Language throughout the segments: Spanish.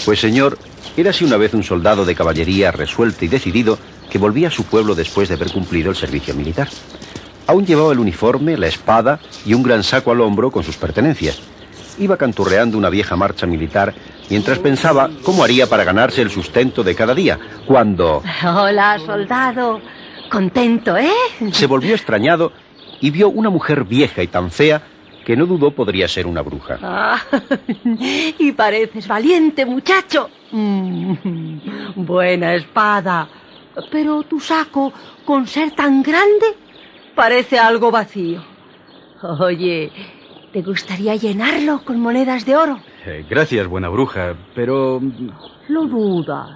Pues señor, érase una vez un soldado de caballería resuelto y decidido que volvía a su pueblo después de haber cumplido el servicio militar. Aún llevaba el uniforme, la espada y un gran saco al hombro con sus pertenencias. Iba canturreando una vieja marcha militar mientras pensaba cómo haría para ganarse el sustento de cada día, cuando... Hola, soldado. Contento, ¿eh? Se volvió extrañado y vio una mujer vieja y tan fea que no dudó podría ser una bruja. Ah, y pareces valiente, muchacho. Buena espada. Pero tu saco, con ser tan grande, parece algo vacío. Oye, ¿te gustaría llenarlo con monedas de oro? Gracias, buena bruja, pero... Lo dudas.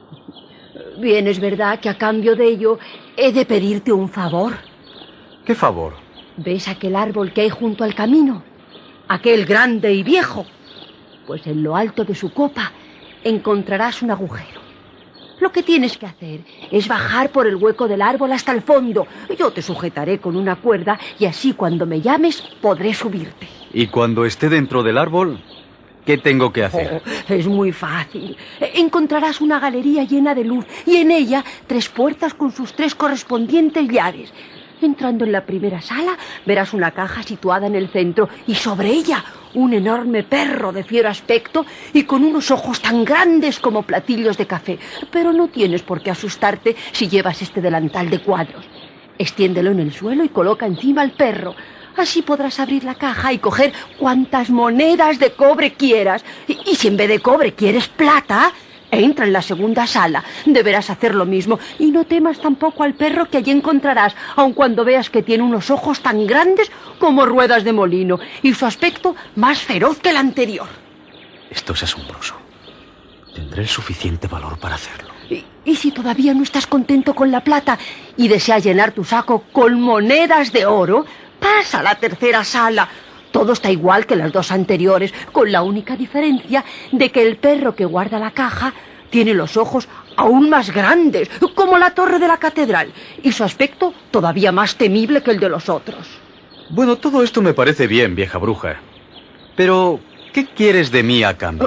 Bien, es verdad que a cambio de ello he de pedirte un favor. ¿Qué favor? ¿Ves aquel árbol que hay junto al camino? Aquel grande y viejo. Pues en lo alto de su copa encontrarás un agujero. Lo que tienes que hacer es bajar por el hueco del árbol hasta el fondo. Yo te sujetaré con una cuerda y así cuando me llames podré subirte. ¿Y cuando esté dentro del árbol, qué tengo que hacer? Es muy fácil. Encontrarás una galería llena de luz y en ella 3 puertas con sus 3 correspondientes llaves. Entrando en la primera sala, verás una caja situada en el centro y sobre ella un enorme perro de fiero aspecto y con unos ojos tan grandes como platillos de café. Pero no tienes por qué asustarte si llevas este delantal de cuadros. Extiéndelo en el suelo y coloca encima al perro. Así podrás abrir la caja y coger cuantas monedas de cobre quieras. Y si en vez de cobre quieres plata... Entra en la segunda sala. Deberás hacer lo mismo. Y no temas tampoco al perro que allí encontrarás, aun cuando veas que tiene unos ojos tan grandes como ruedas de molino y su aspecto más feroz que el anterior. Esto es asombroso. Tendré el suficiente valor para hacerlo. Y si todavía no estás contento con la plata y deseas llenar tu saco con monedas de oro, pasa a la tercera sala. Todo está igual que las 2 anteriores, con la única diferencia de que el perro que guarda la caja tiene los ojos aún más grandes, como la torre de la catedral, y su aspecto todavía más temible que el de los otros. Bueno, todo esto me parece bien, vieja bruja. Pero, ¿qué quieres de mí a cambio?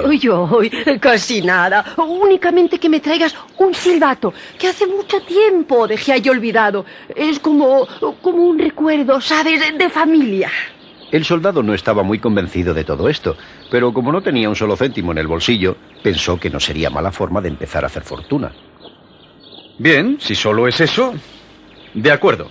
Casi nada. Únicamente que me traigas un silbato, que hace mucho tiempo dejé ahí olvidado. Es como un recuerdo, ¿sabes?, de familia. El soldado no estaba muy convencido de todo esto, pero como no tenía un solo céntimo en el bolsillo, pensó que no sería mala forma de empezar a hacer fortuna. Bien, si solo es eso, de acuerdo.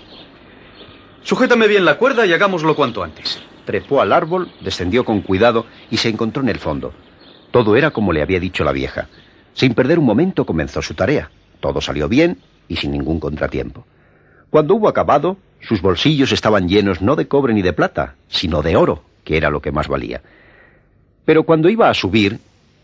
Sujétame bien la cuerda y hagámoslo cuanto antes. Trepó al árbol, descendió con cuidado y se encontró en el fondo. Todo era como le había dicho la vieja. Sin perder un momento comenzó su tarea. Todo salió bien y sin ningún contratiempo. Cuando hubo acabado, sus bolsillos estaban llenos no de cobre ni de plata, sino de oro, que era lo que más valía. Pero cuando iba a subir...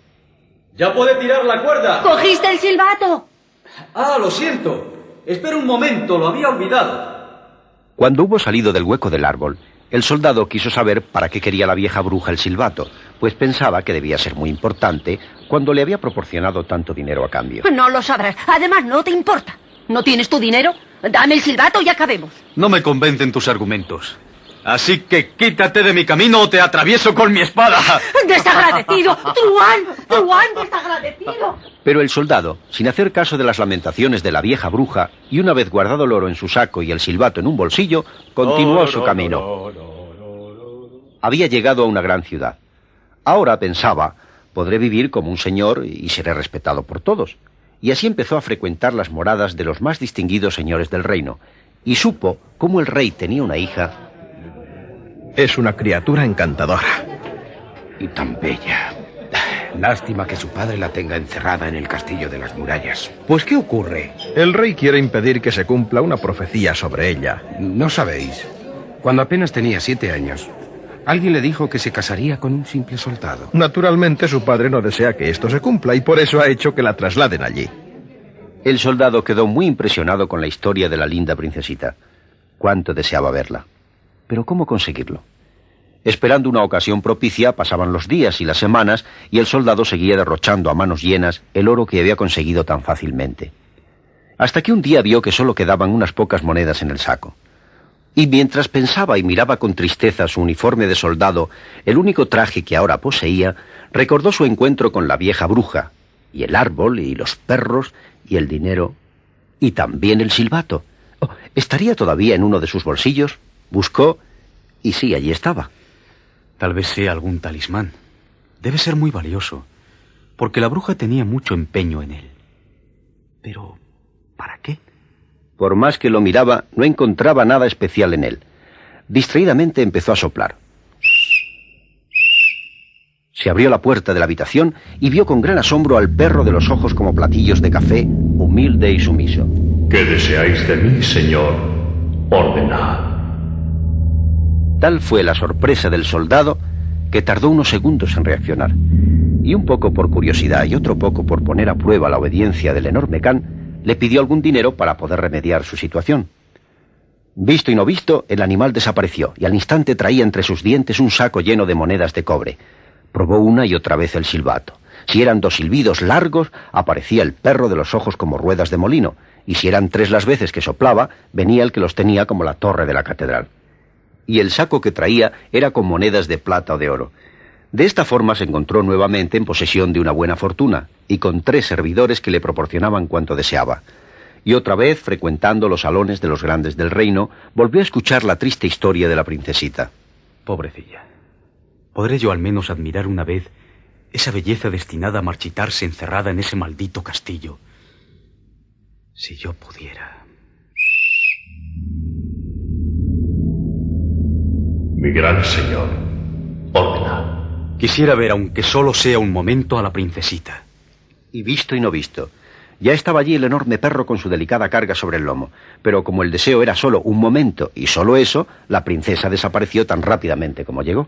¡Ya puede tirar la cuerda! ¡Cogiste el silbato! ¡Ah, lo siento! Espera un momento, lo había olvidado. Cuando hubo salido del hueco del árbol, el soldado quiso saber para qué quería la vieja bruja el silbato, pues pensaba que debía ser muy importante cuando le había proporcionado tanto dinero a cambio. No lo sabrás. Además, no te importa. ¿No tienes tu dinero? Dame el silbato y acabemos. No me convencen tus argumentos. Así que quítate de mi camino o te atravieso con mi espada. ¡Desagradecido! ¡Truán, desagradecido! Pero el soldado, sin hacer caso de las lamentaciones de la vieja bruja, y una vez guardado el oro en su saco y el silbato en un bolsillo, continuó su camino. Había llegado a una gran ciudad. Ahora pensaba, podré vivir como un señor y seré respetado por todos. Y así empezó a frecuentar las moradas de los más distinguidos señores del reino, y supo cómo el rey tenía una hija. Es una criatura encantadora. Y tan bella. Lástima que su padre la tenga encerrada en el castillo de las murallas. Pues, ¿qué ocurre? El rey quiere impedir que se cumpla una profecía sobre ella. No sabéis. Cuando apenas tenía 7 años, alguien le dijo que se casaría con un simple soldado. Naturalmente, su padre no desea que esto se cumpla y por eso ha hecho que la trasladen allí. El soldado quedó muy impresionado con la historia de la linda princesita. Cuánto deseaba verla. Pero ¿cómo conseguirlo? Esperando una ocasión propicia, pasaban los días y las semanas y el soldado seguía derrochando a manos llenas el oro que había conseguido tan fácilmente. Hasta que un día vio que solo quedaban unas pocas monedas en el saco. Y mientras pensaba y miraba con tristeza su uniforme de soldado, el único traje que ahora poseía, recordó su encuentro con la vieja bruja y el árbol, y los perros, y el dinero, y también el silbato. Oh, ¿estaría todavía en uno de sus bolsillos? Buscó, y sí, allí estaba. Tal vez sea algún talismán. Debe ser muy valioso, porque la bruja tenía mucho empeño en él. Pero, ¿para qué? Por más que lo miraba, no encontraba nada especial en él. Distraídamente empezó a soplar. Se abrió la puerta de la habitación y vio con gran asombro al perro de los ojos como platillos de café, humilde y sumiso. ¿Qué deseáis de mí, señor? Ordenad. Tal fue la sorpresa del soldado que tardó unos segundos en reaccionar. Y un poco por curiosidad y otro poco por poner a prueba la obediencia del enorme can, le pidió algún dinero para poder remediar su situación. Visto y no visto, el animal desapareció y al instante traía entre sus dientes un saco lleno de monedas de cobre. Probó una y otra vez el silbato. Si eran 2 silbidos largos, aparecía el perro de los ojos como ruedas de molino, y si eran 3 las veces que soplaba, venía el que los tenía como la torre de la catedral. Y el saco que traía era con monedas de plata o de oro. De esta forma se encontró nuevamente en posesión de una buena fortuna, y con 3 servidores que le proporcionaban cuanto deseaba. Y otra vez, frecuentando los salones de los grandes del reino, volvió a escuchar la triste historia de la princesita. Pobrecilla. ¿Podré yo al menos admirar una vez esa belleza destinada a marchitarse encerrada en ese maldito castillo? Si yo pudiera. Mi gran señor, ordenad. Quisiera ver, aunque solo sea un momento, a la princesita. Y visto y no visto. Ya estaba allí el enorme perro con su delicada carga sobre el lomo, pero como el deseo era solo un momento y solo eso, la princesa desapareció tan rápidamente como llegó.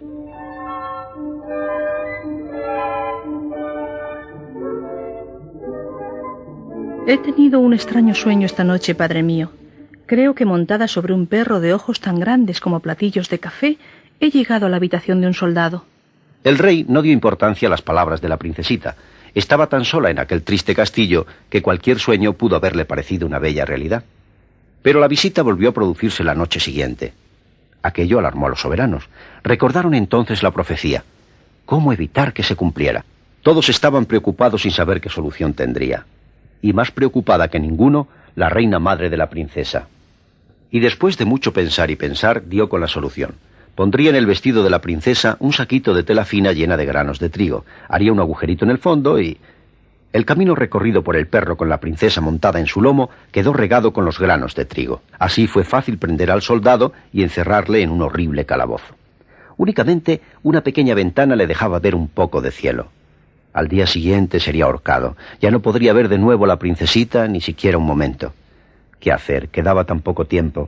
He tenido un extraño sueño esta noche, padre mío. Creo que montada sobre un perro de ojos tan grandes como platillos de café, he llegado a la habitación de un soldado. El rey no dio importancia a las palabras de la princesita. Estaba tan sola en aquel triste castillo que cualquier sueño pudo haberle parecido una bella realidad. Pero la visita volvió a producirse la noche siguiente. Aquello alarmó a los soberanos. Recordaron entonces la profecía. ¿Cómo evitar que se cumpliera? Todos estaban preocupados sin saber qué solución tendría. Y más preocupada que ninguno, la reina madre de la princesa. Y después de mucho pensar y pensar, dio con la solución. Pondría en el vestido de la princesa un saquito de tela fina llena de granos de trigo. Haría un agujerito en el fondo y... El camino recorrido por el perro con la princesa montada en su lomo quedó regado con los granos de trigo. Así fue fácil prender al soldado y encerrarle en un horrible calabozo. Únicamente una pequeña ventana le dejaba ver un poco de cielo. Al día siguiente sería ahorcado. Ya no podría ver de nuevo a la princesita ni siquiera un momento. ¿Qué hacer? Quedaba tan poco tiempo.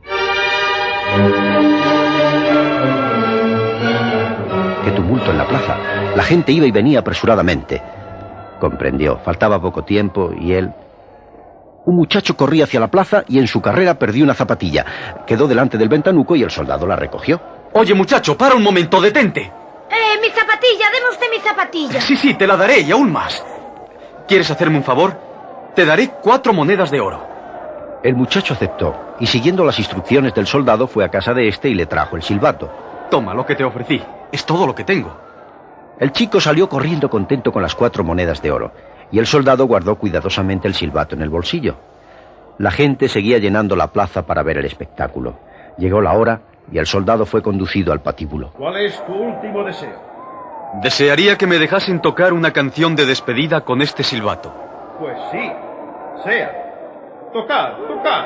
¡Qué tumulto en la plaza! La gente iba y venía apresuradamente. Comprendió. Faltaba poco tiempo y él... Un muchacho corría hacia la plaza y en su carrera perdió una zapatilla. Quedó delante del ventanuco y el soldado la recogió. Oye, muchacho, para un momento, detente. Mi zapatilla, deme usted mi zapatilla. Sí, te la daré y aún más. ¿Quieres hacerme un favor? Te daré 4 monedas de oro. El muchacho aceptó y siguiendo las instrucciones del soldado fue a casa de este y le trajo el silbato. Toma lo que te ofrecí. Es todo lo que tengo. El chico salió corriendo contento con las 4 monedas de oro y el soldado guardó cuidadosamente el silbato en el bolsillo. La gente seguía llenando la plaza para ver el espectáculo. Llegó la hora y el soldado fue conducido al patíbulo. ¿Cuál es tu último deseo? Desearía que me dejasen tocar una canción de despedida con este silbato. Pues sí, sea. Tocad.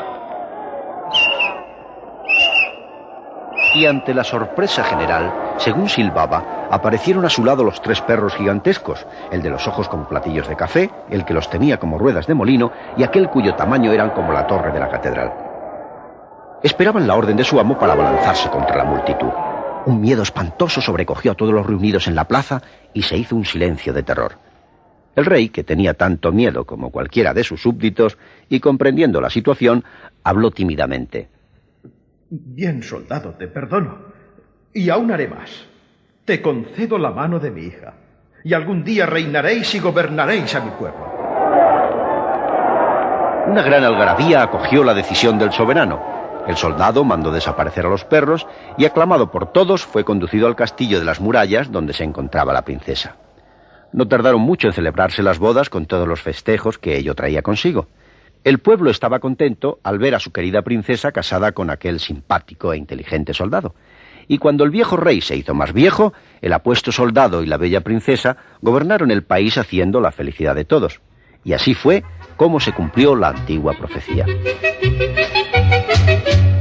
Y ante la sorpresa general, según silbaba, aparecieron a su lado los 3 perros gigantescos, el de los ojos como platillos de café, el que los tenía como ruedas de molino y aquel cuyo tamaño eran como la torre de la catedral. Esperaban la orden de su amo para abalanzarse contra la multitud. Un miedo espantoso sobrecogió a todos los reunidos en la plaza y se hizo un silencio de terror. El rey, que tenía tanto miedo como cualquiera de sus súbditos, y comprendiendo la situación, habló tímidamente. Bien, soldado, te perdono. Y aún haré más. Te concedo la mano de mi hija. Y algún día reinaréis y gobernaréis a mi pueblo. Una gran algarabía acogió la decisión del soberano. El soldado mandó desaparecer a los perros y, aclamado por todos, fue conducido al castillo de las murallas donde se encontraba la princesa. No tardaron mucho en celebrarse las bodas con todos los festejos que ello traía consigo. El pueblo estaba contento al ver a su querida princesa casada con aquel simpático e inteligente soldado. Y cuando el viejo rey se hizo más viejo, el apuesto soldado y la bella princesa gobernaron el país haciendo la felicidad de todos. Y así fue como se cumplió la antigua profecía.